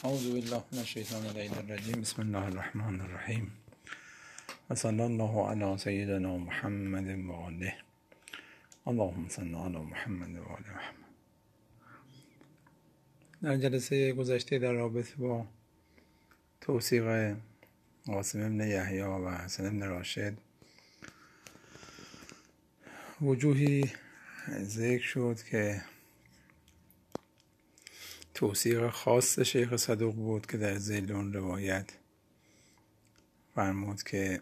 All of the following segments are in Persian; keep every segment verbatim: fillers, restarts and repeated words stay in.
اعوذ بالله من الشیطان الرجیم. بسم الله الرحمن الرحیم و صلی الله علی سیدنا محمد و آله. اللهم صل علی محمد و آل محمد. در جلسه گذشته در رابطه با توثیق قاسم ابن یحیی و حسن ابن راشد وجوهی ذکر شد که توثیق خاص شیخ صدوق بود که در ذیل اون روایت فرمود که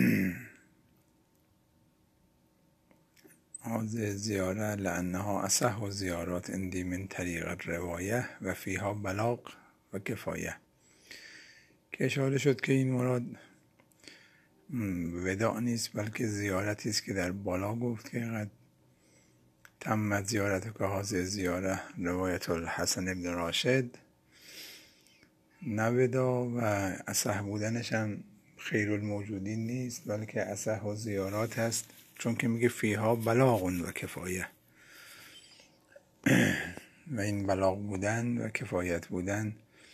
هذه زیاره لانها اصح زیارات عندی من طریق الروایه و فیها بلاغ و کفایه، که اشاره شد که این مراد وداع نیست بلکه زیارتی است که در بالا گفت که قد تمت زیارت که هذه زیاره روایت الحسن ابن راشد، نه ودا و اصح بودنش هم خیر الموجودین نیست بلکه اصح و زیارات هست، چون که میگه فیها بلاغ و کفایه و این بلاغ بودن و کفایت بودن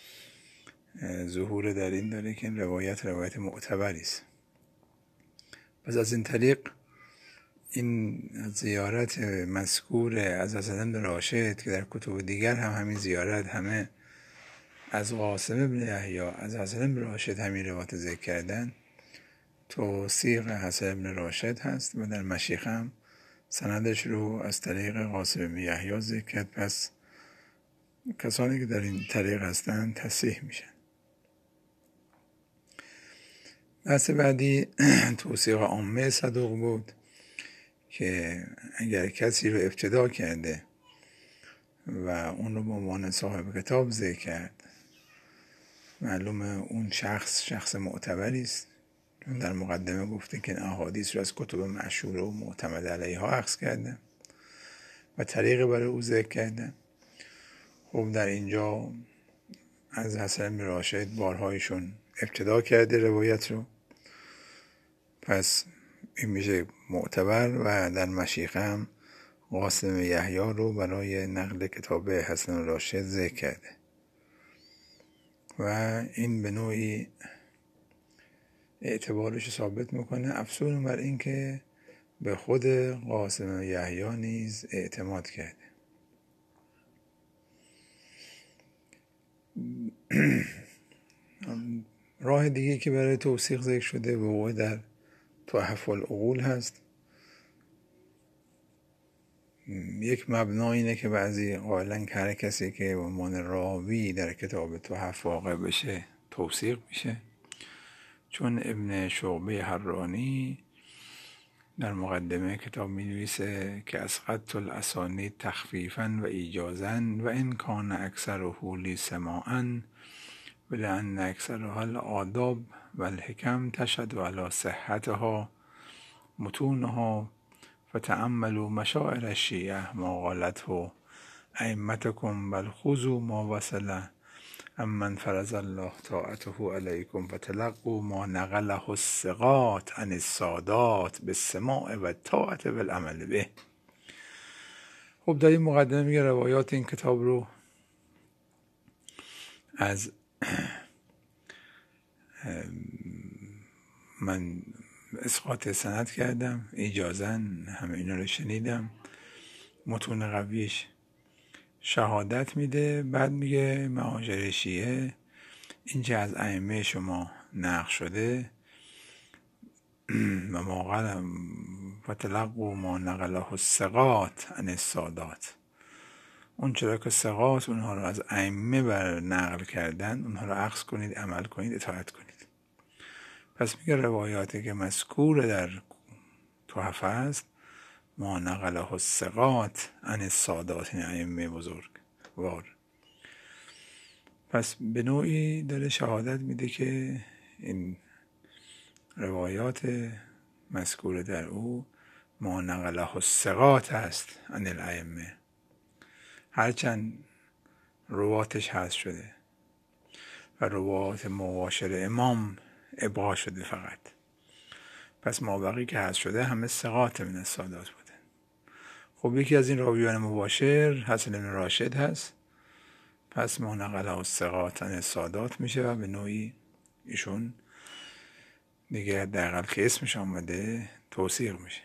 ظهور در این داره که این روایت روایت معتبری است. پس از این طریق این زیارت مذکور از حسن ابن راشد که در کتب دیگر هم همین زیارت همه از قاسم ابن یحیی از حسن ابن راشد همین روایت ذکر کردن، توثیق حسن ابن راشد هست و در مشیخ هم سندش رو از طریق قاسم ابن یحیی ذکر کرد. پس کسانی که در این طریق هستن تصحیح میشن. بحث بعدی توثیق عامه صدوق بود که اگر کسی رو ابتدا کرده و اون رو به عنوان صاحب کتاب ذکر کرد، معلومه اون شخص شخص معتبری است، چون در مقدمه گفته که این احادیث رو از کتب مشهوره و معتمد علیها اخذ کرده و طریق برای او ذکر کرده. خب در اینجا از حسن بن راشد بارهایشون ابتدا کرده روایت رو، پس این میشه معتبر و در مشیخه هم قاسم یحیی رو برای نقل کتاب حسن راشد ذکر کرده و این به نوعی اعتبارش ثابت میکنه، افزون بر این که به خود قاسم یحیی نیز اعتماد کرده. راه دیگه که برای توثیق ذکر شده وقوع در تحف العقول هست. یک مبنا اینه که بعضی قائلن که هر کسی که به عنوان راوی در کتاب تحف واقع بشه توثیق میشه، چون ابن شعبه حرانی در مقدمه کتاب می نویسه که اسقطت الاسانید تخفیفا و ایجازا و ان کان اکثره لی سماعا ولأن اکثرها الآداب و الحکم تشهد علی صحتها متونها فتأملوا مشاعر الشیعة ما قالته ائمتکم بل خذوا ما وصل امن فرض الله طاعته علیکم فتلقوا ما نقله الثقات عن السادات بالسماع و الطاعة والعمل به. خب در این مقدمه میگه روایات این کتاب رو از من اسقاط سند کردم، ایجازن همه اینا رو شنیدم، متون قویش شهادت میده. بعد میگه معاشر شیعه اینجا از ائمه شما نقل شده و ما قال فتلقوا ما نقله الثقات عن السادات، اون چرا که ثقات اونها رو از ائمه بر نقل کردن اونها رو اخذ کنید، عمل کنید، اطاعت کنید. پس میگه روایاتی که مذکور در تحفه است ما نقله الثقات عن السادات، این ائمه بزرگ وار. پس به نوعی داره شهادت میده که این روایات مذکور در او ما نقله الثقات است عن الائمه، هرچند رواتش حذف شده و روات مباشر امام ابقا شده فقط. پس مابقی که حذف شده همه ثقات من السادات بودن. خب یکی از این راویان مباشر حسن بن راشد هست، پس ما نقل الثقات سادات میشه و به نوعی ایشون دیگه در حال که اسمش آمده توثیق میشه.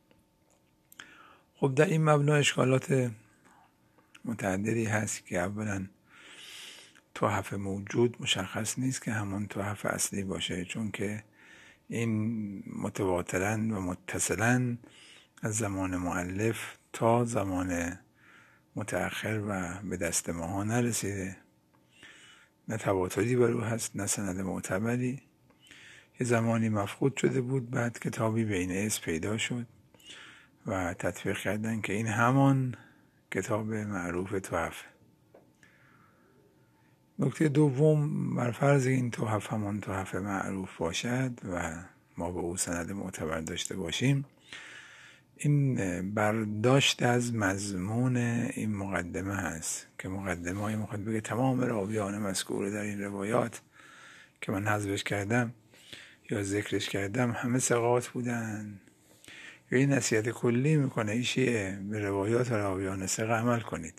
خب در این مبنا اشکالات متعددی هست که اولا تحف موجود مشخص نیست که همون تحف اصلی باشه، چون که این متواتراً و متصلاً از زمان مؤلف تا زمان متأخر و به دست ماها نرسیده، نه تواتری بر او هست نه سند معتبری. یه زمانی مفقود شده بود، بعد کتابی بین اس پیدا شد و تطبیق کردن که این همان کتاب معروف تحف. نکته دوم، بر فرض این تحف همان تحف معروف باشد و ما به او سند معتبر داشته باشیم، این برداشت از مضمون این مقدمه هست که مقدمه های میخواد بگه تمام راویان مذکور در این روایات که من حذفش کردم یا ذکرش کردم همه ثقات بودن. یا این نصیحت کلی میکنه ای شیعه به روایات راویان ثقه عمل کنید.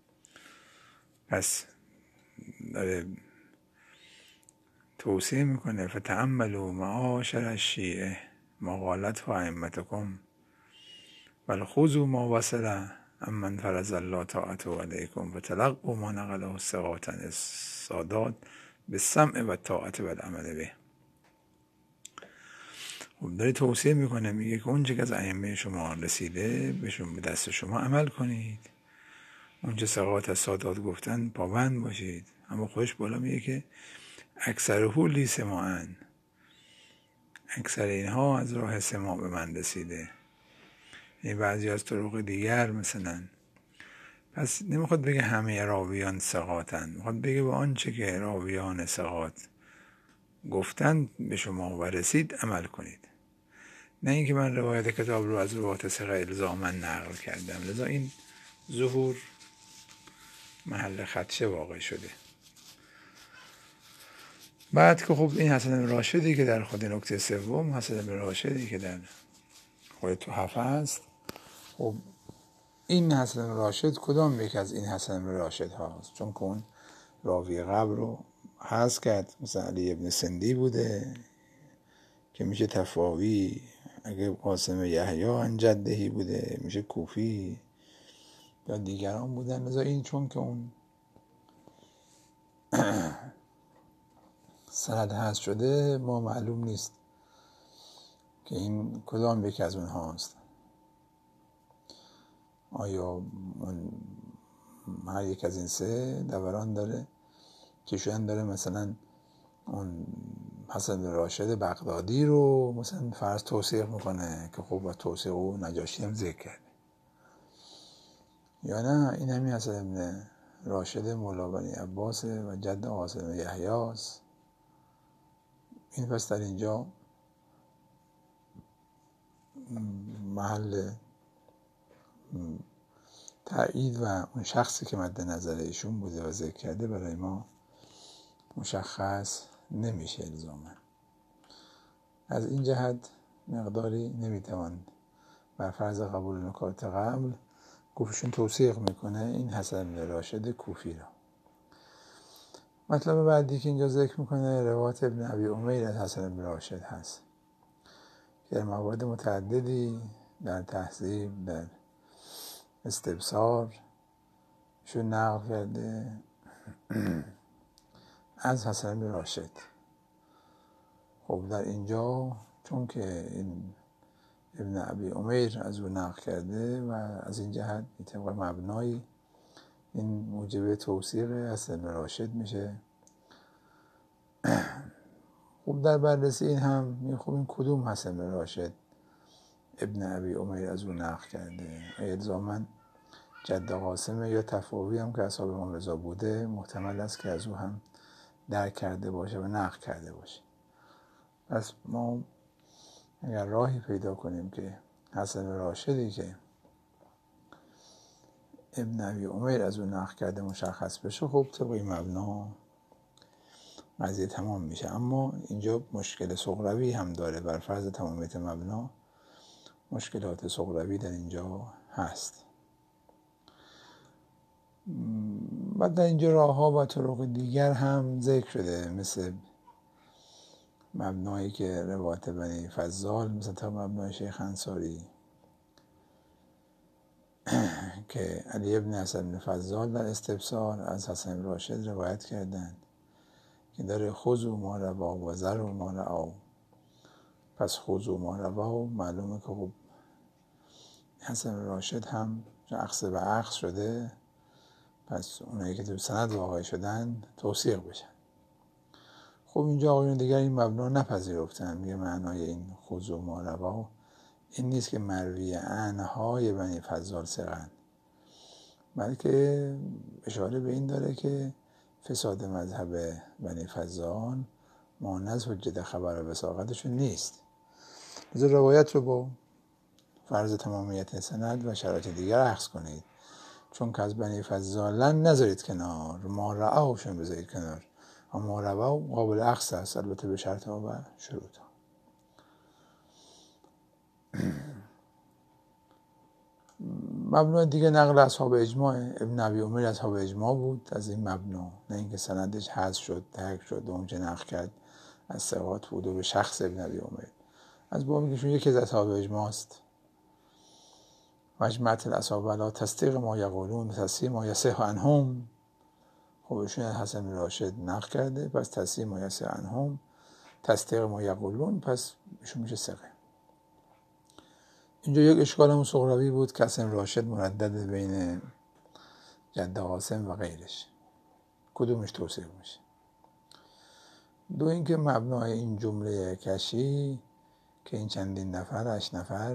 پس داره توصیه میکنه فتأملوا معاشر الشیعه ما قالته ائمتکم بل خذوا ما وصل امن فرض الله طاعته علیکم فتلقوا ما نقله الثقات السادات بالسمع و طاعت و العمل به. خب داره توصیه میکنه، میگه که اون چه که از ائمه شما رسیده بهشون به دست شما عمل کنید، اون چه ثقات از سادات گفتن پابند باشید. اما خودش بالا میگه که اکثرهو لی سماعن، اکثر اینها از راه سماع به من رسیده، یعنی بعضی از طرق دیگر مثلا. پس نمیخواد بگه همه راویان ثقاتن، میخواد بگه به آنچه که راویان ثقات گفتن به شما و رسید عمل کنید، نه اینکه من روایت کتاب رو از روایت ثقه الزاما نقل کردم. لذا این ظهور محل خدشه واقع شده. بعد که خب این حسن بن راشدی که در خود نکته سوم، حسن بن راشدی که در خود تحف هست، خب این حسن بن راشد کدام یک از این حسن بن راشد هاست؟ چون که اون راوی قبل رو حذف کرد، مثلا علی ابن سندی بوده که میشه تفاوی، اگه قاسم یحیی عن جدهی بوده میشه کوفی، یا دیگران بودن. لذا این چون که اون سند حذف شده ما معلوم نیست که این کدام یک از اونها هست. آیا اون هر یک از این سه دوران داره که شاید داره مثلا اون حسن بن راشد بغدادی رو مثلا فرض توثیق میکنه که خب با توثیق او نجاشی هم ذکر کرده، یا نه این همین حسن بن راشد مولا بنی عباس و جد قاسم یحیی است. این پس در اینجا محل تایید و اون شخصی که مد نظر ایشون بوده و ذکر کرده برای ما مشخص نمیشه الزاما. از این جهت مقداری نمیتوان بر فرض قبول نکات قبل گفتشون توثیق میکنه این حسن بن راشد کوفی را. مطلب بعدی که اینجا ذکر میکنه روایت ابن ابی امیر از حسن بن راشد هست که در موارد متعددی در تهذیب در استبصار شو نقل کرده از حسن بن راشد. خب در اینجا چون که این ابن ابی امیر از او نقل کرده و از این جهت طبق مبنای این موجب توثیق حسن بن راشد میشه. خب در بررسی این هم می خب این کدوم حسن بن راشد ابن ابی امیر از او نقل کرده؟ الزاماً جد قاسم یا تفاوی هم که اصحاب امام رضا بوده محتمل است که از او هم درک کرده باشه و نقل کرده باشه. پس ما اگر راهی پیدا کنیم که حسن بن راشدی که ابن ابی امیر از او نقل کرده مشخص بشه، خب طبق این مبنا قضیه تمام میشه. اما اینجا مشکل صغروی هم داره، بر فرض تمامیت مبنا مشکلات صغروی در اینجا هست. بعد در اینجا راه ها و طرق دیگر هم ذکر شده، مثل مبنایی که روایت بنی فضال، مثل تا مبنای شیخ انصاری که علی ابن حسن بن فضال در استبصار از حسن راشد روایت کردند که داره خذوا ما روا و ذروا ما رعوا. پس خذوا ما روا معلومه که خب حسن راشد هم اخذ به اخذ شده، پس اونایی که تو سند واقع شدن توثیق بشن. خب اینجا آقایون دیگر این مبنا نپذیرفتن، میگه معنای این خذوا ما روا این نیست که مروی عنهای بنی فضال ثقه‌اند، بلکه اشاره به این داره که فساد مذهب بنی فضال مانع از حجت خبر وثاقتشون نیست. لذا روایت رو با فرض تمامیت سند و شرایط دیگر اخذ کنید، چون که از بنی فضالن نذارید کنار، ما رعاوشون بذارید کنار، اما ما روا قابل اخذ است، البته به شرط ها و شروط ها. مبنا دیگه نقل اصحاب اجماع. ابن ابی عمر اصحاب اجماع بود از این مبنا، نه اینکه سندش حذف شد ترک شد و اونجا نقل کرد از ثقات بود و به شخص ابن ابی عمر، از بابی که یکی از اصحاب اجماع است. مجمعت الاصحاب علی تصدیق ما یقولون تصحیح ما یصح عنهم. خب ایشون حسن بن راشد نقل کرده، پس تصحیح ما یصح عنهم تصدیق ما یقولون، پس ایشون میشه ثقه. اینجا یک اشکال همون سغراوی بود که حسن راشد مردد بین جد قاسم و غیرش، کدومش توثیق میشه؟ دو اینکه مبنای این جمله کشی که این چندین نفر هشت نفر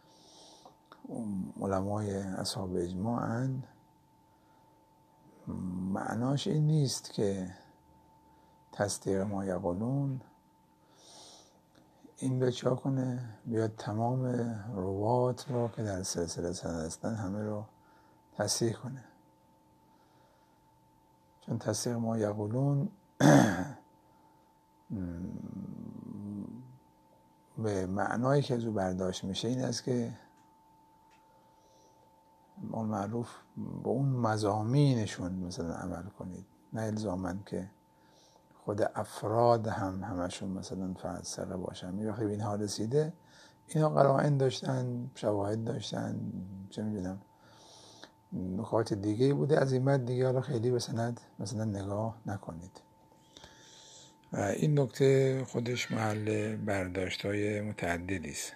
علمای اصحاب اجماعن، معناش این نیست که تصدیق ما یقولون این به چا کنه، بیاد تمام روات رو که در سلسله سند هستن همه رو تصحیح کنه. چون تصدیق ما یقولون به معنایی که از او برداشت میشه این است که اون معروف به اون مضامینشون مثلا عمل کنید، نه الزاماً که خود افراد هم همشون مثلا فرض ثقه باشن. می وقتی به اینها رسیده، اینا قرائن داشتن، شواهد داشتن، چه میدونم نکات دیگه بوده، از این بعد دیگه حالا خیلی به سند مثلا نگاه نکنید. و این نکته خودش محل برداشت‌های متعددی است.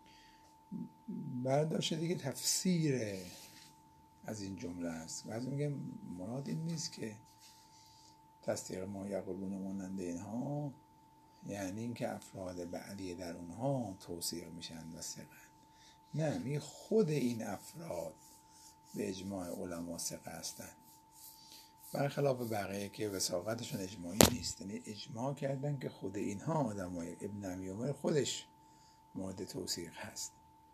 برداشت دیگه تفسیر از این جمله است. بعضی میگن مراد این نیست که تصدیق ما یقولون مانند اینها یعنی اینکه افراد بعدی در اونها توثیق میشن و ثقه. نه، می خود این افراد به اجماع علما ثقه هستن، برخلاف بقیه که وثاقتشون اجماعی نیست. یعنی اجماع کردن که خود اینها آدمای ابن ابی عمر خودش مورد توثیق هست،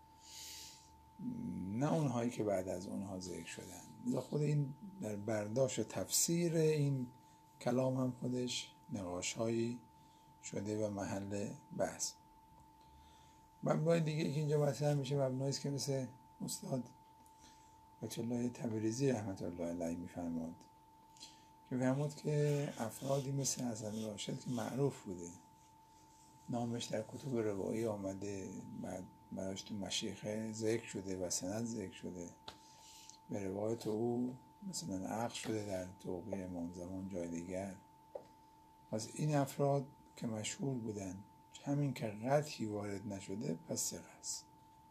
نه اونهایی که بعد از اونها ذکر شدن. لذا خود این در برداشت و تفسیر این کلام هم خودش نقاش‌هایی شده و محل بحث. مبنای دیگه که اینجا مطرح میشه مبنایی است که مثل استاد بایت الله تبریزی رحمت الله علیه میفرماد که فرمود که افرادی مثل حسن راشد که معروف بوده، نامش در کتب روایی آمده، بعد براش تو مشیخه ذکر شده و سند ذکر شده، به روایت او مثلا عقد شده در توقیع امام زمان جای دیگر. پس این افراد که مشهور بودن، همین که قطعی وارد نشده پس ثقه است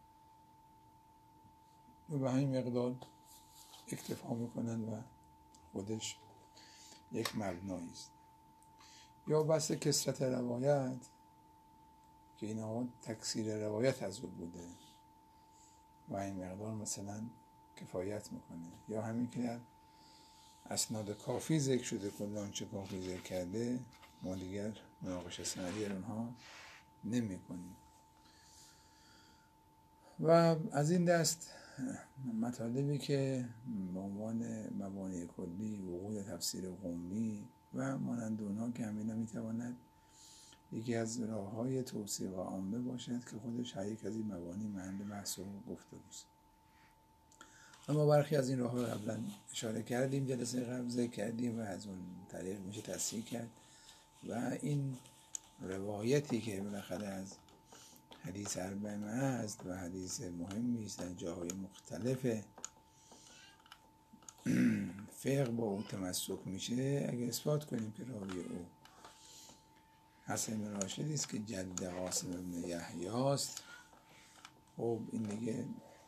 و به همین مقدار اکتفا میکنن و خودش یک مبنایی است. یا بحث کثرت روایت که اینها تکثیر روایت از او بوده و این مقدار مثلا کفایت میکنه، یا همین که در اسناد کافی ذکر شده کل آنچه کافی ذکر کرده، ما دیگر مناقشه سندی اونها نمی کنیم. و از این دست مطالبی که به عنوان مبانی کلی، وقوع تفسیر قمی و مانند اونها که همینا میتواند یکی از راه‌های توصیف عامه باشد که خودش یک از این مبانی محل بحث و گفتگوست. اما برخی از این راه ها قبلا اشاره کردیم، جلسه قبل ذکر کردیم و از اون طریق میشه تصحیح کرد. و این روایتی که بالاخره از حدیث اربعین است و حدیث مهمی است، در جاهای مختلف فقه با او تمسک میشه. اگه اثبات کنیم که راوی او حسن بن راشدی است که جد قاسم بن یحیی است، خب این دیگه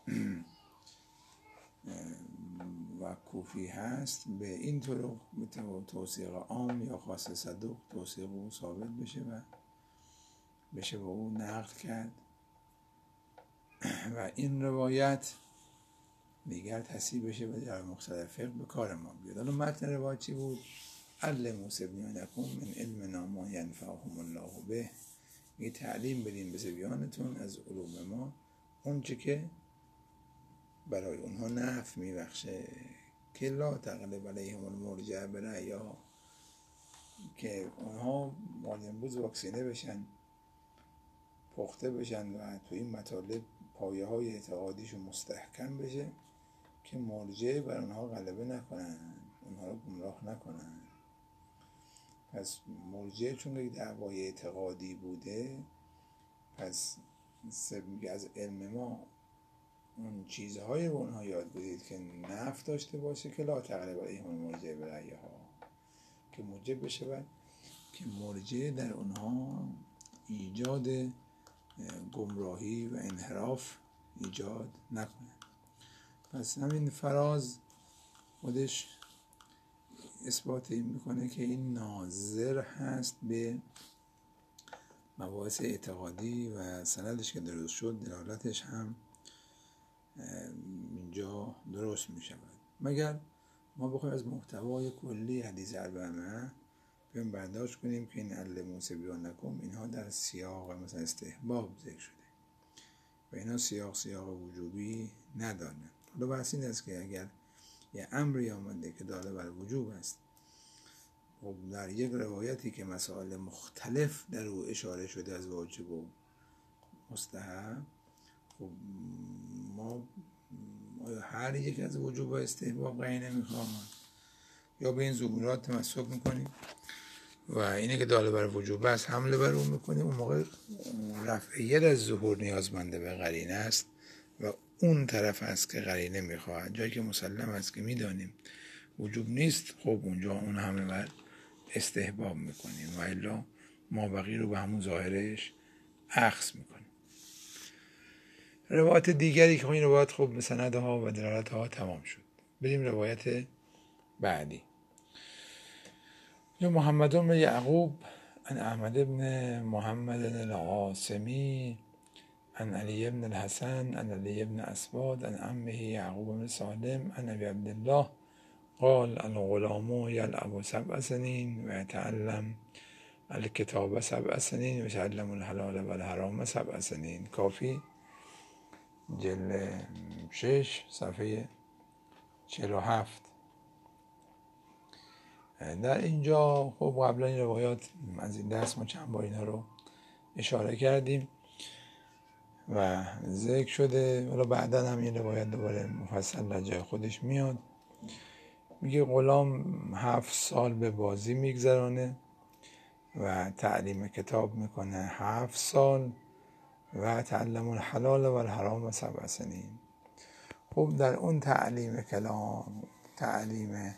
و کوفی هست، به این طرق به توثیق عام یا خاص صدوق توثیق او ثابت بشه و بشه با او نقل کرد و این روایت دیگر تصحیح بشه و در مختلف فقه به کار ما بیاد. حالا متن روایت چی بود؟ علموا صبیانکم من علمنا ما ینفعهم الله به، یه تعلیم بدین به صبیانتون از علوم ما اون چه که برای اونها نفع میبخشه. که لا تغلب علیهم المرجع برأیها، که اونها مال امروز واکسینه بشن، پخته بشن و تو این مطالب پایه های اعتقادیشون مستحکم بشه که مرجع بر اونها غلبه نکنن، اونها رو گمراه نکنن. پس مرجع چون یک دعوای اعتقادی بوده، پس از علم ما اون چیزهای به اونها یاد بدید که نفع داشته باشه، که لا تغلب علیهم المرجع برأیها، که موجب بشه و که مرجع در اونها ایجاد گمراهی و انحراف ایجاد نکنه. پس همین فراز خودش اثبات این میکنه که این ناظر هست به مباحث اعتقادی و سندش که درست شد دلالتش هم اینجا درست میشود. مگر ما بخوایم از محتوای کلی حدیث اربعین بیان برداشت کنیم که این علموا صبیانکم اینها در سیاق مثلا استحباب ذکر شده و اینا سیاق سیاق وجوبی ندارن. حالا بحث این است که اگر یه امری آمده که داله بر وجوب است، خب در یک روایتی که مسائل مختلف در او اشاره شده از واجب و مستحب، خب ما هر یک از وجوب و استحباب قرینه میخواهد یا به این ظهورات تمسک میکنیم و اینه که داله بر وجوب است حمله بر اون میکنیم، اون موقع رفعیت از ظهور نیازمنده به قرینه است و اون طرف است که قرینه میخواهد. جایی که مسلم است که میدانیم وجوب نیست، خب اونجا اون همه بر استحباب میکنیم و الا ما بقی رو به همون ظاهرش اخذ میکنیم. روایت دیگری که این روایت خب به سندها و دلالتها تمام شد، بریم روایت بعدی. محمد بن یعقوب عن احمد بن محمد القاسمی عن علی بن الحسن عن علی بن اسباد عن عمه یعقوب بن سالم عن ابی عبدالله قال الغلام یلعب سبع سنین و یتعلم الکتاب سبع سنین و یتعلم الحلال و الحرام سبع سنین. کافی جلد شش صفحه چهل و هفت. در اینجا خب قبلا این روایات از این دست ما چند بار اینا رو اشاره کردیم و ذکر شده، ولی بعدا هم این روایت دوباره مفصل در جای خودش میاد. میگه غلام هفت سال به بازی میگذرانه و تعلیم کتاب میکنه هفت سال و تعلم الحلال و الحرام سبع سنین. خب در اون تعلیم کلام، تعلیم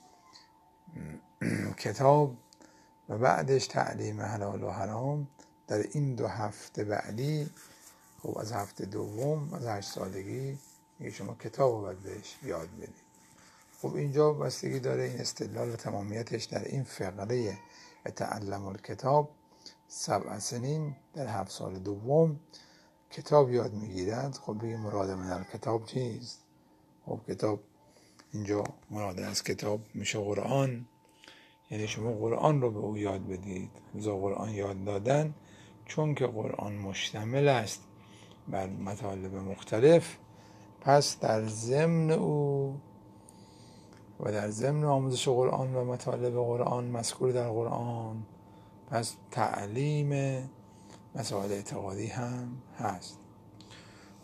کتاب و بعدش تعلیم حلال و حرام، در این دو هفته بعدی، خب از هفته دوم از هشت سالگی میگه شما کتاب رو باید بهش یاد بدید. خب اینجا بستگی داره این استدلال و تمامیتش در این فقره تعلم الکتاب سبع سنین، در هفت سال دوم کتاب یاد میگیرند. خب بگه مراد من الکتاب چیست؟ خب کتاب اینجا مراد از کتاب میشه قرآن، یعنی شما قرآن رو به او یاد بدید. لذا قرآن یاد دادن چون که قرآن مشتمل است بر مطالب مختلف، پس در ضمن او و در ضمن آموزش قرآن و مطالب قرآن مذکور در قرآن، پس تعلیم مسائل اعتقادی هم هست.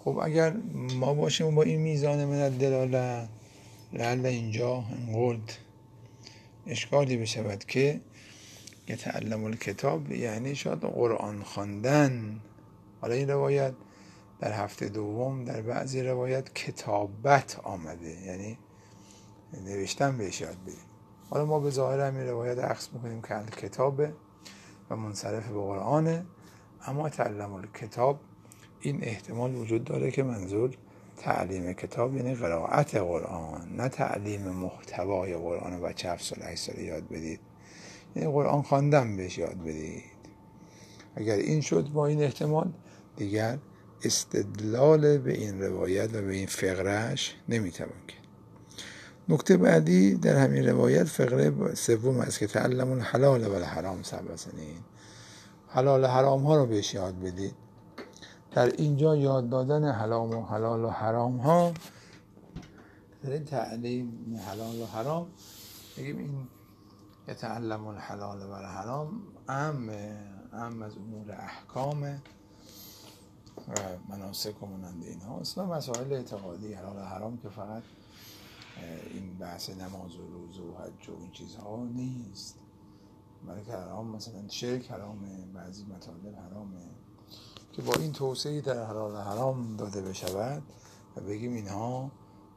خب اگر ما باشیم با این میزان من الدلاله، لعل اینجا انقلد اشکالی بشود که یتعلم الکتاب یعنی شاید قرآن خواندن. حالا این روایت در هفته دوم در بعضی روایت کتابت آمده، یعنی نوشتن بهش یاد بدیم. حالا ما به ظاهر همین روایت اخذ میکنیم که کتابه و منصرف به قرآنه، اما تعلم الکتاب این احتمال وجود داره که منظور تعلیم کتاب یعنی قرائت قرآن، نه تعلیم محتوای قرآن و بچه هفت سال هشت سال یاد بدید، یعنی قرآن خواندن بهش یاد بدید. اگر این شد با این احتمال دیگر استدلال به این روایت و به این فقرهش نمیتوان کرد. نکته بعدی در همین روایت فقره سوم است که تعلم الحلال و الحرام سبع سنین، حلال و حرام ها رو بهش یاد بدید. در اینجا یاد دادن حلال و حلال و حرام ها، در تعلیم حلال و حرام بگیم این یتعلم الحلال و الحرام اهم اهم از امور احکام و مناسک و مانند این هاست و مسائل اعتقادی حلال و حرام که فقط این بحث نماز و روزه و حج و این چیزها نیست، بلکه حرام مثلا شرک حرامه، بعضی مطالب حرامه که با این توسعه در حلال و حرام داده بشود و بگیم اینها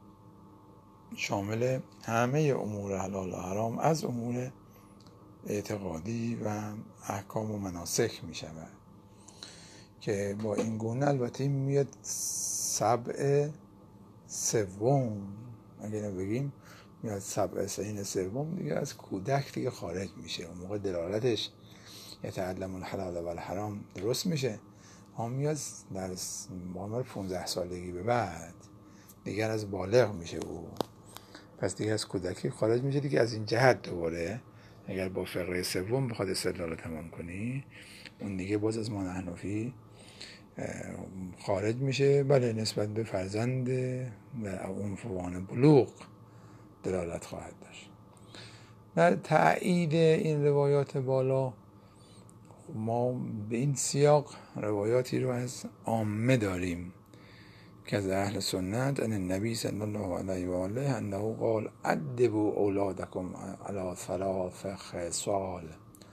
شامل همه امور حلال و حرام از امور اعتقادی و احکام و مناسک می شود که با این گونه البته میاد سبع سوم. اگر بگیم میاد سبع سنین سوم دیگه از کودک دیگه خارج میشه، اون موقع دلالتش یتعلم الحلال و الحرام درست میشه. هم میاد در عمر پانزده سالگی به بعد دیگر از بالغ میشه او، پس دیگه از کودکی خارج میشه دیگه. از این جهت دوباره اگر با فقره سوم بخواد استدلال تمام کنی، اون دیگه باز از ما حنفی خارج میشه. بله نسبت به فرزند در عنفوان بلوغ دلالت خواهد داشت. در تأیید این روایات بالا ما به این سیاق روایاتی رو از عامه داریم که از اهل سنت ان النبی صلی الله علیه و آله انه قال ادبوا اولادکم علی ثلاث خصال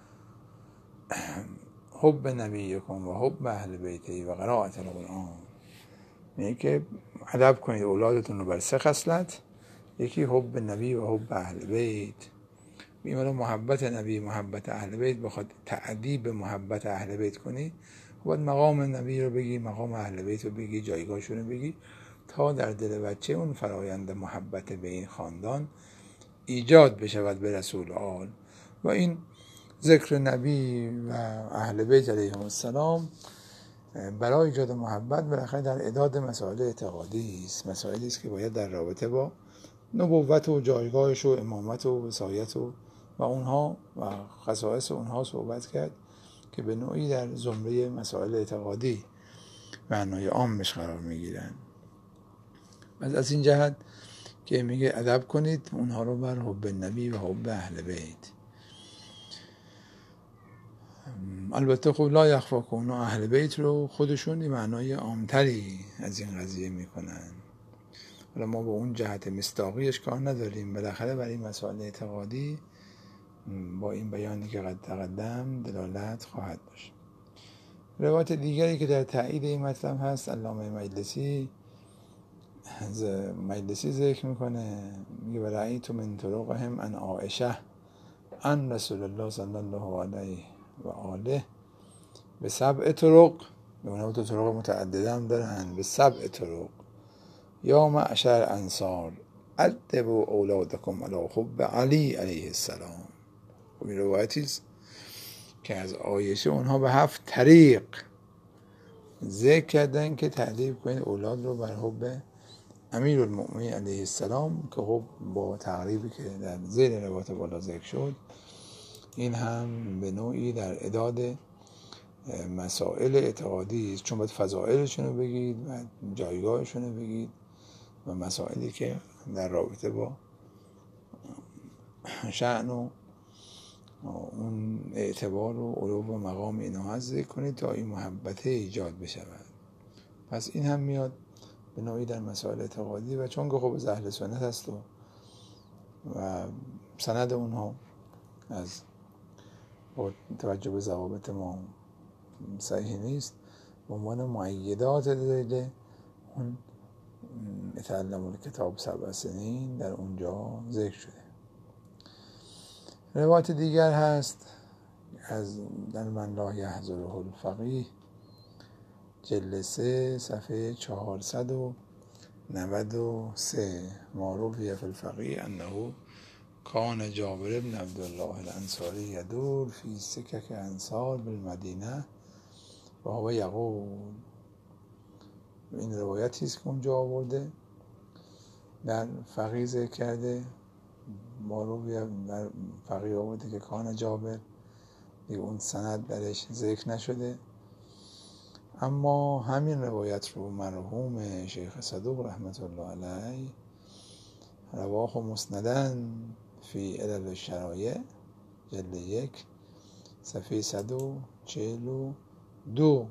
حب نبیکم و حب اهل بیته و قرائت القرآن. یعنی که ادب کنید اولادتون رو بر سه خصلت، یکی حب نبی و حب اهل بیت. میمونه محبت نبی محبت اهل بیت، بخواد تعدیب محبت اهل بیت کنی باید مقام نبی رو بگی، مقام اهل بیت رو بگی، جایگاهشون رو بگی، تا در دل بچه اون فرایند محبت به این خاندان ایجاد بشود به رسول آل. و این ذکر نبی و اهل بیت علیهم السلام برای ایجاد محبت بالاخره در اعداد مسائل اعتقادی است، مسائلی است که باید در رابطه با نبوت و جایگاهش و امامت و وصایت و و اونها و خصائص اونها صحبت کرد که به نوعی در زمره مسائل اعتقادی معنای عامش قرار میگیرن. پس از این جهت که میگه ادب کنید اونها رو بر حب نبی و حب اهل بیت. البته خب لا یخفا که اونا اهل بیت رو خودشون معنای عامتری از این قضیه میکنن. حالا ما با اون جهت مصداقیش کار نداریم، بالاخره برای این مسائل اعتقادی با این بیانی که قد تقدم دلالت خواهد داشت. روایت دیگری که در تایید این مطلب هست علامه مجلسی مجلسی ذکر میکنه، میگه برایت من طرقهم ان عائشه ان رسول الله صلی الله علیه و آله به سبع طرق، به اونها تو طرق متعدده هم دارن، به سبع طرق یا معشر انصار ادبوا اولادکم علی حب علی علیه السلام. خب این روایتی است که از عایشه اونها به هفت طریق ذکر کردن که تأدیب کنید اولاد رو بر حب امیر المؤمنین علیه السلام، که خب با تقریبی که در زیر روایت بالا ذکر شد این هم به نوعی در اعداد مسائل اعتقادی است، چون باید فضائلشون رو بگید و جایگاهشون رو بگید و مسائلی که در رابطه با شأن و اون اعتبار و علو و مقام اینها ذکر کنید تا این محبت ایجاد بشود. پس این هم میاد به نوعی در مسائل اعتقادی و چون که خب از اهل سنت هست و, و سند اونها از با توجه به ضوابط ما صحیح نیست، به عنوان مؤیدات دلیل اون یتعلمون کتاب سبع سنین در اونجا ذکر شده. روایت دیگر هست از در من لا یحضره الفقیه جلد سه صفحه چهارصد و نود و سه، ما روی فی الفقیه انه کان جابر بن عبدالله الانصاری یدور فی سکک انصار بالمدینه و هو یقول. این روایتی است که اونجا آورده در فقیه ذکر کرده، ما روی در فقیه آورده که کان جابر، دیگه اون سند درش ذکر نشده. اما همین روایت رو مرحوم شیخ صدوق رحمت الله علیه رواه مسندن فی علل الشرایع جلد یک صفحه صد و چهل و دو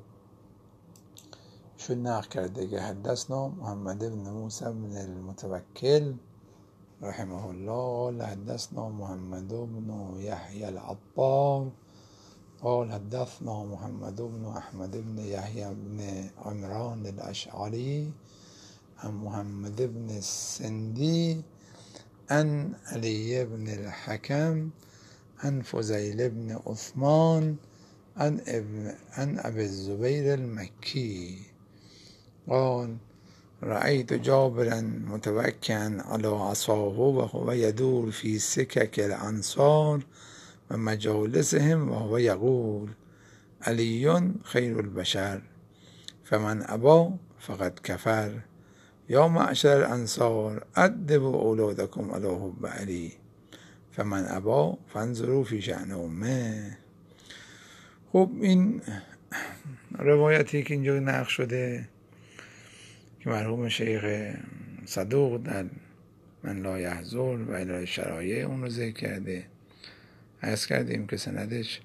شد نقل کرده که حدثنا محمد بن موسی بن المتوکل رحمه الله قال حدثنا محمد بن یحیی العطار قال حدثنا محمد بن احمد بن یحیی بن عمران الاشعری عن محمد بن السندی عن علی بن الحکم عن فضیل بن عثمان عن ابن عن ابي الزبير المكي قال رأيت جابرا متوكئا على عصاه وهو يدور في سكك الأنصار ومجالسهم وهو يقول علي خير البشر فمن أبى فقد كفر يا معشر الأنصار أدبوا أولادكم على حب علي فمن أبى فانظروا في شأن أمه. خب این روایتی که اینجا نقل شده که مرحوم شیخ صدوق در من لا یحضر و علل شرایع اون رو ذکر کرده. عرض کردیم که سندش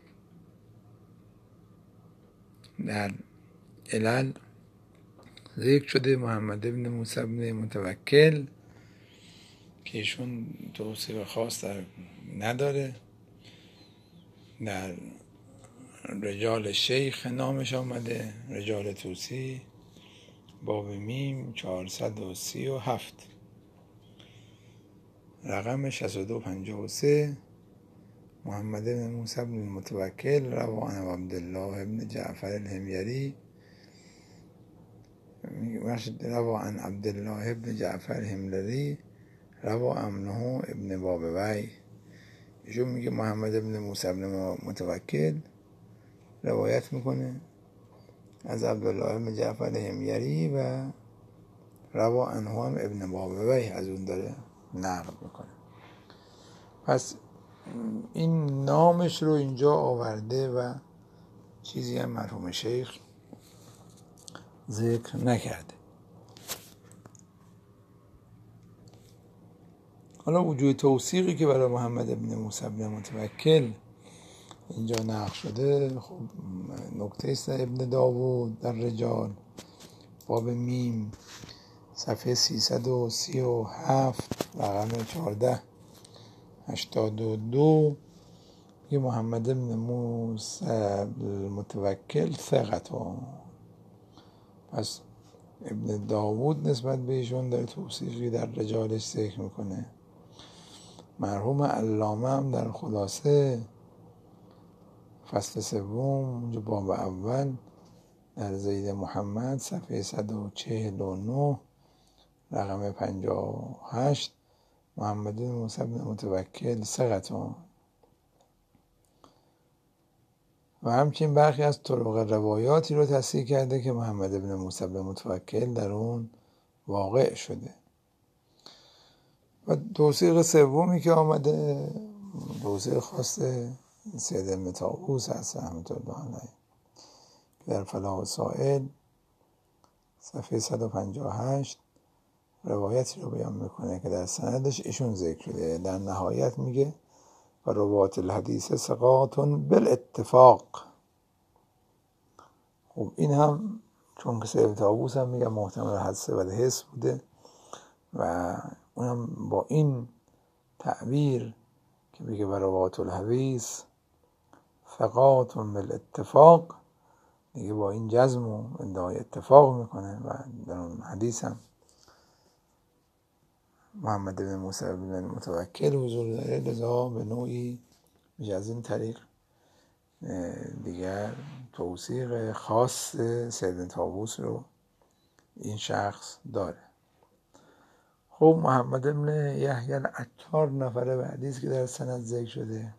در علل ذکر شده محمد بن موسی بن متوکل که ایشون توصیف خاص در نداره. در رجال شیخ نامش آمده، رجال توسی باب میم چهارصد و سی و هفت، رقم شصت و دو پنجاه و سه. محمد بن موسی بن المتوکل روى عن عبدالله بن جعفر الحميري روى عن عبدالله بن جعفر الحميري روى عنه ابن بابوی. ایشون میگه محمد بن موسی بن متوکل روایت میکنه از عبدالله بن جعفر الحميري و روى عنه هم ابن بابوی از اون داره نقل میکنه. پس این نامش رو اینجا آورده و چیزی هم مرحوم شیخ ذکر نکرده. حالا وجود توثیقی که برای محمد بن موسی بن متوکل اینجا نقل شده، خب نکته است. ابن داوود در رجال باب میم صفحه سیصد و سی و هفت رقم چهارده هشتاد و دو یه محمد بن موسی المتوکل ثقة. پس ابن داوود نسبت به ایشون در توصیفی در رجالش ذکر میکنه. مرحوم علامه هم در خلاصه فصل سوم اونجا باب اول در زید محمد صفحه صد و چهل و نه رقم پنجاه و هشت محمد بن موسی بن متوکل ثقة. و همچنین برخی از طرق روایاتی رو تصحیح کرده که محمد بن موسی بن متوکل در اون واقع شده. و توثیق سومی که آمده توثیق خاص سید ابن طاووس هست رحمت الله علیه در فلاح سائل صفحه صد و پنجاه و هشت روایتی رو بیان میکنه که در سندش ایشون ذکر شده. در نهایت میگه و روات الحدیث ثقات بالاتفاق. خب این هم چون که سیب طاووس هم میگم محتمل حدس و حس بوده و اونم با این تعبیر که بگه و روات الحدیث ثقات بالاتفاق، دیگه با این جزم و ادعای اتفاق میکنه و در اون حدیث هم محمد بن موسی بن متوکل حضور داره، لذا به نوعی میشه از این طریق دیگر توثیق خاص سید طاووس رو این شخص داره. خب محمد بن یحیی العطار نفر بعدی است که در سند ذکر شده.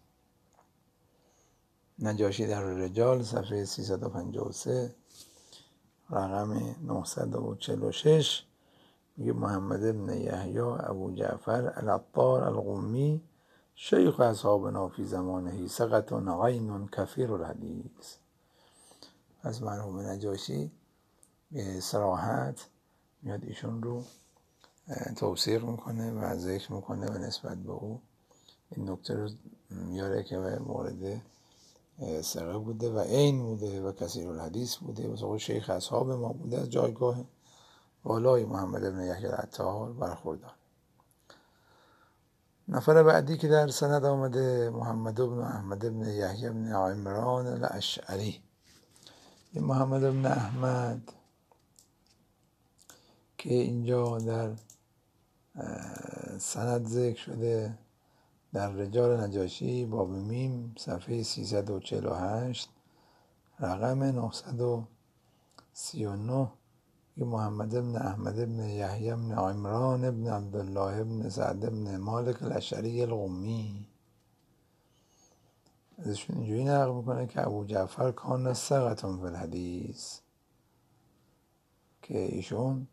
نجاشی در رجال صفحه سیصد و پنجاه و سه رقم نهصد و چهل و شش میگه محمد بن یحیی ابو جعفر العطار القمی شیخ اصحابنا فی زمانه ثقة عین کثیر الحدیث. از مرحوم نجاشی به صراحت میاد ایشون رو توثیق میکنه و ذکر میکنه و نسبت به او این نکته رو میاره که مورد ثقه بوده و عین بوده و کثیر الحدیث بوده و شیخ اصحاب ما بوده، از جایگاه والای محمد بن یحیی العطار برخوردار. نفر بعدی که در سند آمده محمد بن احمد بن یحیی بن عمران الاشعری. این محمد بن احمد که اینجا در سند ذکر شده در رجال نجاشی باب میم صفحه سیصد و چهل و هشت رقم نهصد و سی و نه محمد بن احمد بن یحیی بن عمران بن عبدالله بن سعد بن مالک الاشعری القمی. ازشون اینجوری نقل میکنه که ابو جعفر کان ثقة فی الحدیث، که ایشون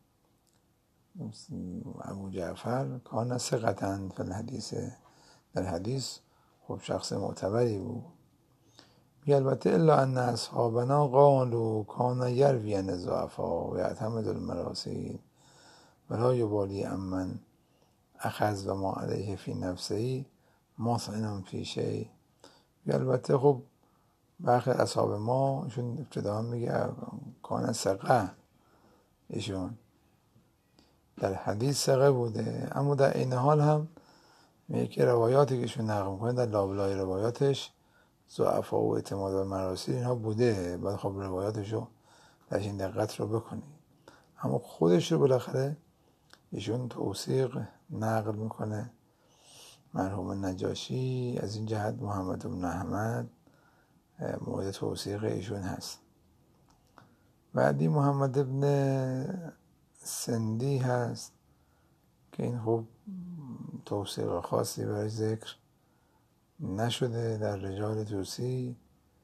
ابو جعفر کان ثقة فی الحدیث، در حدیث خب شخص معتبری بود. البته الا ان اصحابنا قالوا کان یروی عن الضعفاء و یعتمد المراسیل ولا یبالی امن اخذ و ما علیه فی نفسه مطعنا فی شیء. البته خب برخی اصحاب ما ایشون ابتدا میگه کان ثقه، ایشون در حدیث ثقه بوده، اما در این حال هم میگه که روایاتی که ایشون نقل میکنه در لابلای روایاتش ضعفا و اعتماد و مراسیل اینها بوده، بعد خب روایاتش رو در این دقت رو بکنی، اما خودش رو بالاخره ایشون توثیق نقل میکنه. مرحوم نجاشی از این جهت محمد بن احمد مورد توثیق ایشون هست. بعدی محمد بن سندی هست که این خب توثیق خاصی برای ذکر نشده. در رجال توسی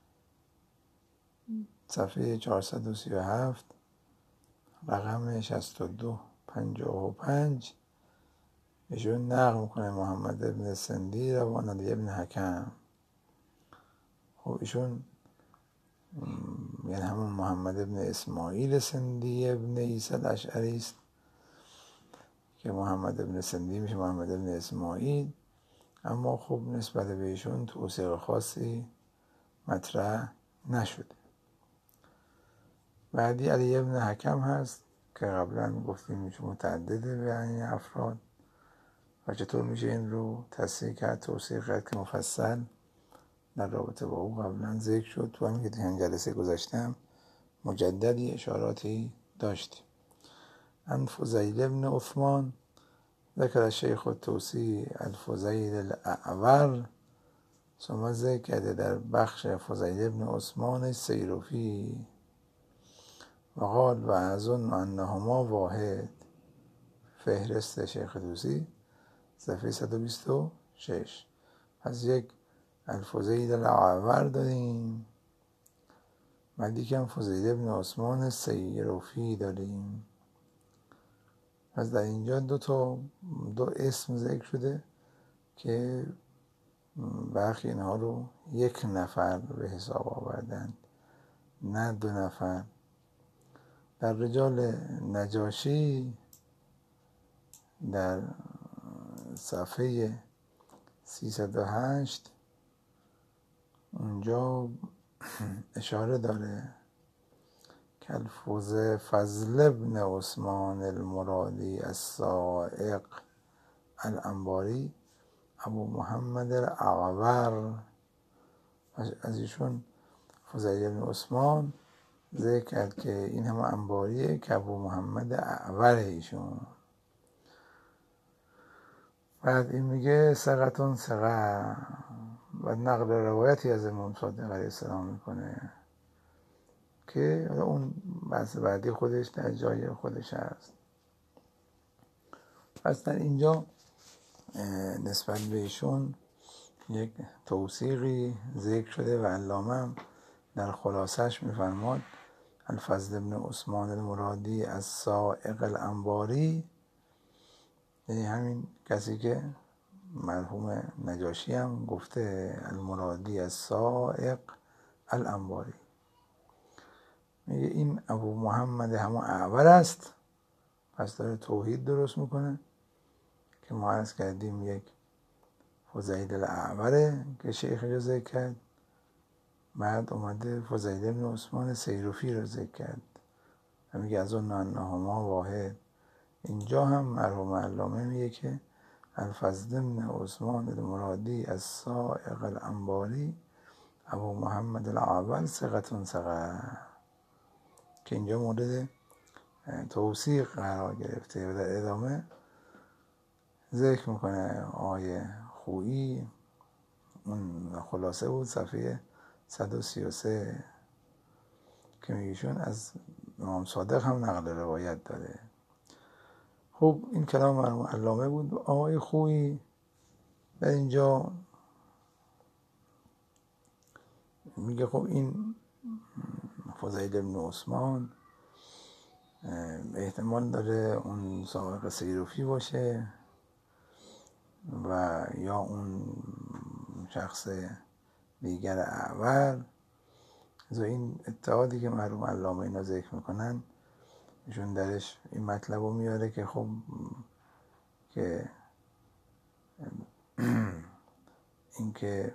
صفحه چهارصد و سی و هفت رقم شصت و دو پنجاه و پنج ایشون نقل میکنه محمد بن سندی روان علی ابن حکم. خب ایشون یعنی همون محمد بن اسماعیل سندی ابن عیسی الاشعری است که محمد بن سندی میشه محمد بن اسماعیل، اما خب نسبت به ایشون توثیق خاصی مطرح نشده. بعدی علی ابن حکم هست که قبلا گفتیم میشه متعدده به این افراد و چطور میشه این رو تصحیح کرد، توثیق کرد که مفصل در رابطه با او قبلا ذکر شد و همین که جلسه گذاشتم مجددی اشاراتی داشتیم. ان فضیل ابن عثمان ذکر الشیخ الطوسی الفضیل الاعور ثم ذکر کرده در بخش فضیل ابن عثمان السیرفی و قال و اظن انهما واحد، فهرست شیخ طوسی صفحه صد و بیست و شش. پس یک الفضیل الاعور داریم، بعد یکم فضیل ابن عثمان السیرفی داریم. پس در اینجا دو تا دو اسم ذکر شده که برخی اینها رو یک نفر به حساب آوردن، نه دو نفر. در رجال نجاشی در صفحه سیصد و هشت اونجا اشاره داره که کالفوز فضل ابن عثمان المرادی السائق الانباری ابو محمد الاعور. از ایشون فضیل ابن عثمان ذکر کرد که این همه انباریه که ابو محمد اعور ایشون. بعد این میگه ثقتون ثقه و نقل روایتی از امام صادق علیه السلام میکنه که اون بحث بعدی خودش در جای خودش هست. پس در اینجا نسبت به ایشون یک توثیقی ذکر شده و علامه در خلاصش میفرماد الفضل ابن عثمان المرادی السائق الانباری، یعنی همین کسی که مرحوم نجاشی هم گفته المرادی السائق الانباری. میگه این ابو محمد همون اعور است. پس داره توحید درست میکنه که ما عرض کردیم یک فضیل الاعوره که شیخ رو ذکر کرد، بعد اومده فضیل ابن عثمان سیروفی رو ذکر کرد و میگه از اون انهما واحد. اینجا هم مرحوم علامه میگه که الفضل ابن عثمان المرادی السائق الانباری ابو محمد الاعور ثقتون ثقه، که اینجا مورد توثیق قرار گرفته و در ادامه ذکر میکنه آیه خویی. اون خلاصه بود صفحه صد و سی و سه که میگیشون از امام صادق هم نقل روایت داره. خب این کلام مرحوم علامه بود. آقای خویی در اینجا میگه خب این فضیل ابن عثمان احتمال داره اون سائق سیروفی باشه و یا اون شخص دیگر اعور. از این اتحادی که مرحوم علامه اینا ذکر میکنن ایشون درش این مطلب رو میاره که خب که این که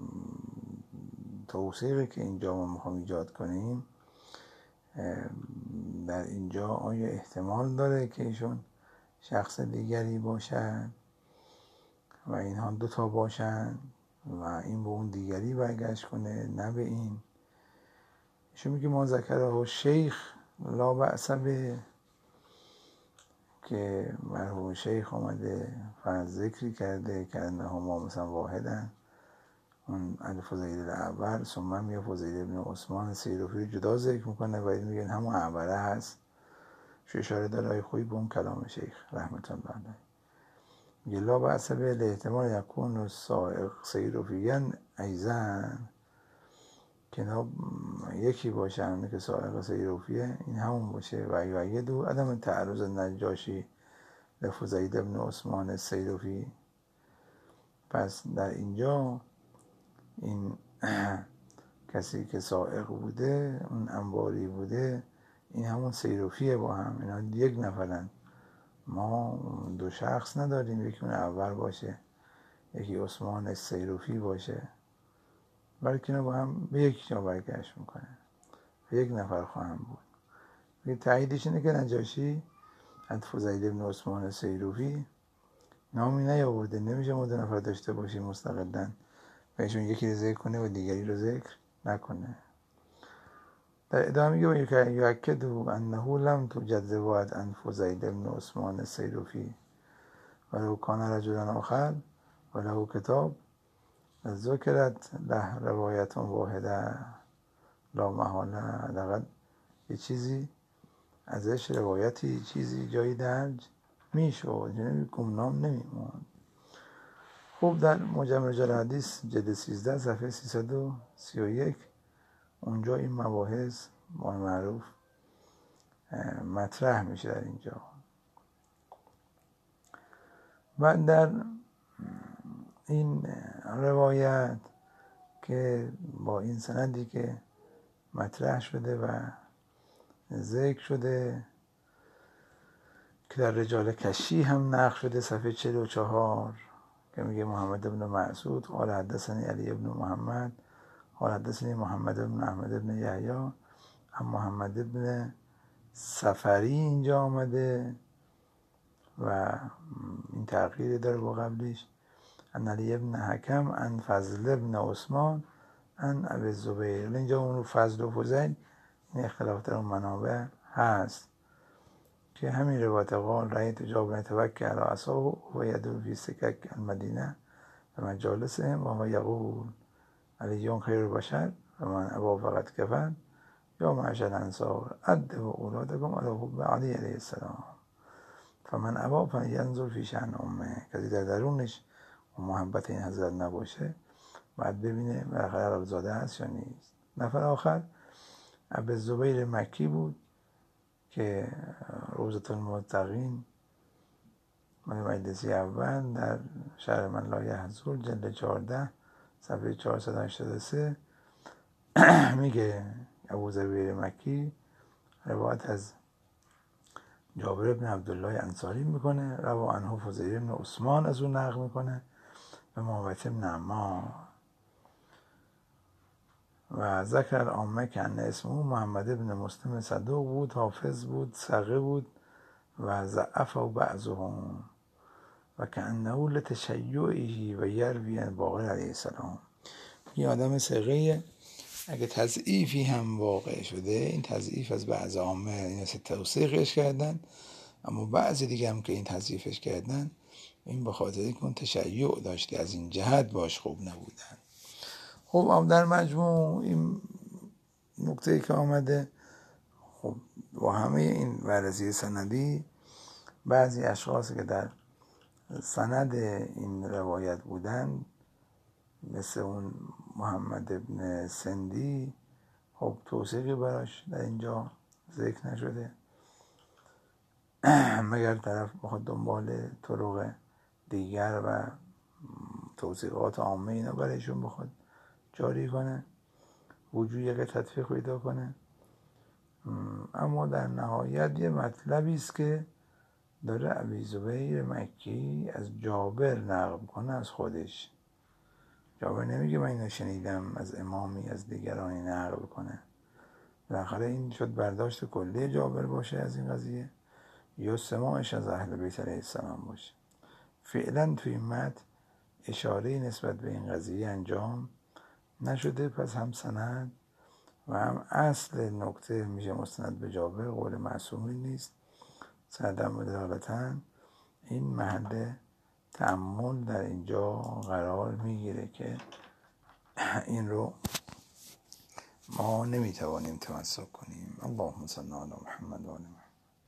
توثیقی که اینجا ما میخوام ایجاد کنیم در اینجا آیا احتمال داره که ایشون شخص دیگری باشن و اینها دوتا باشن و این به اون دیگری برگشت کنه نه به این. ایشون میگه ما ذکره شیخ لا بأس به، که مرحوم شیخ آمده فرض ذکری کرده که انهما مثلا واحدن، اون الفضیل الاعور ثم میگه فضیل ابن عثمان سیروفی جدا ذکر میکنه و این میگه همون اعوره هست. شو اشاره داره های خوبی به اون کلام شیخ رحمت الله علیه. میگه لا بأس به الاحتمال یکون السائق سیروفیان ایزن، که اینا یکی باشه، همونه که سائق سیروفیه این همون باشه. و یعیدو عدم تعرض نجاشی لفضیل ابن عثمان سیروفی. پس در اینجا این کسی که سائق بوده اون انباری بوده این همون سیروفیه، با هم اینا یک نفرن. ما دو شخص نداریم، یکی اون اول باشه یکی عثمان سیروفی باشه، بلکه اینا با هم به یک جا برگشت میکنه، به یک نفر خواهم بود. تاییدش اینه که نجاشی از فضیل ابن عثمان سیروفی نامی نیاورده، نمیشه ما دو نفر داشته باشیم مستقلاً و ایشون یکی رو ذکر کنه و دیگری رو ذکر نکنه. در ادامه میگه که یؤکد انه لم توجد روایت عن فضیل ابن عثمان سیروفی ولو کان رجلا آخر وله کتاب ذکرت له روایت واحده لا محاله. حداقل یه چیزی ازش روایتی چیزی جایی درج میشود، یعنی گمنام نمیموند. خب در مجمع رجال حدیث جلد سیزده صفحه سیصد و سی و یک اونجا این مباحث با معروف مطرح میشه در اینجا. و در این روایت که با این سندی که مطرح شده و ذکر شده که در رجال کشی هم نقل شده صفحه چهل و چهار که میگه محمد ابن مسعود قال حدثنی علی ابن محمد قال حدثنی محمد ابن احمد ابن یحیی محمد ابن سفری اینجا آمده و این تغییری داره با قبلیش. ان علی ابن حکم ان فضل ابن عثمان ان ابی زبیر. اینجا اون رو فضل و فضیل این اختلاف در اون منابع هست که همین روایت قال رأیت جابر یتوکل علی عصاه و یدعو فی سکک المدینه و مجالسهم و هو یقول علی خیر البشر و من ابا فقط کفر یا معشر الانصار ادبوا اولادکم علی حب علی علیه السلام فمن ابا فلینظر فی شأن امه. کسی در درونش و محبت این حضرت نباشه باید ببینه بالاخره عربزاده هست یا نیست. نفر آخر ابی زبیر مکی بود که روضة المتقین مجلسی اول در شهر من لا یحزن جلد چهارده صفحه چهارصد و هشتاد و سه میگه ابو زبیر مکی روایت از جابر ابن عبدالله انصاری میکنه، روا عنه فضیل ابن عثمان از اون نقل میکنه به محبت ابن عمار و ذکر العامه که انه اسمه محمد ابن مسلم صدوق بود، حافظ بود، ثقه بود و ضعفه بعضهم و که انه لتشیعه و یروی عن باقر علیه السلام. این آدم ثقه اگه تضعیفی هم واقع شده این تضعیف از بعض عامه این توثیقش کردن، اما بعضی دیگه هم که این تضعیفش کردن این به خاطر اینکه اون تشیع داشته از این جهت باش خوب نبودن. خب در مجموع این نکته که آمده خب با همه این بررسی سندی بعضی اشخاصی که در سند این روایت بودن مثل اون محمد ابن سندی خب توثیقی براش در اینجا ذکر نشده مگر طرف بخواد دنبال طرق دیگر و توثیقات عامه اینا برایشون بخواد جاری کنه وجودی که تطبیق پیدا کنه. اما در نهایت یه مطلبی است که داره ابی زبیر مکی از جابر نقل کنه از خودش. جابر نمیگه من اینو شنیدم از امامی از دیگرانی نقل کنه. بالاخره این شد برداشت کلی جابر باشه از این قضیه یا سماعش از اهل بیت علیه السلام باشه. فعلا توی متن اشاره نسبت به این قضیه انجام نشده، پس هم سند و هم اصل نکته میشه مستند به جابر، قول معصومی نیست سندم و دلالتاً این محل تأمل در اینجا قرار میگیره که این رو ما نمیتوانیم تمسک کنیم. اللهم صل علی محمد و آل محمد.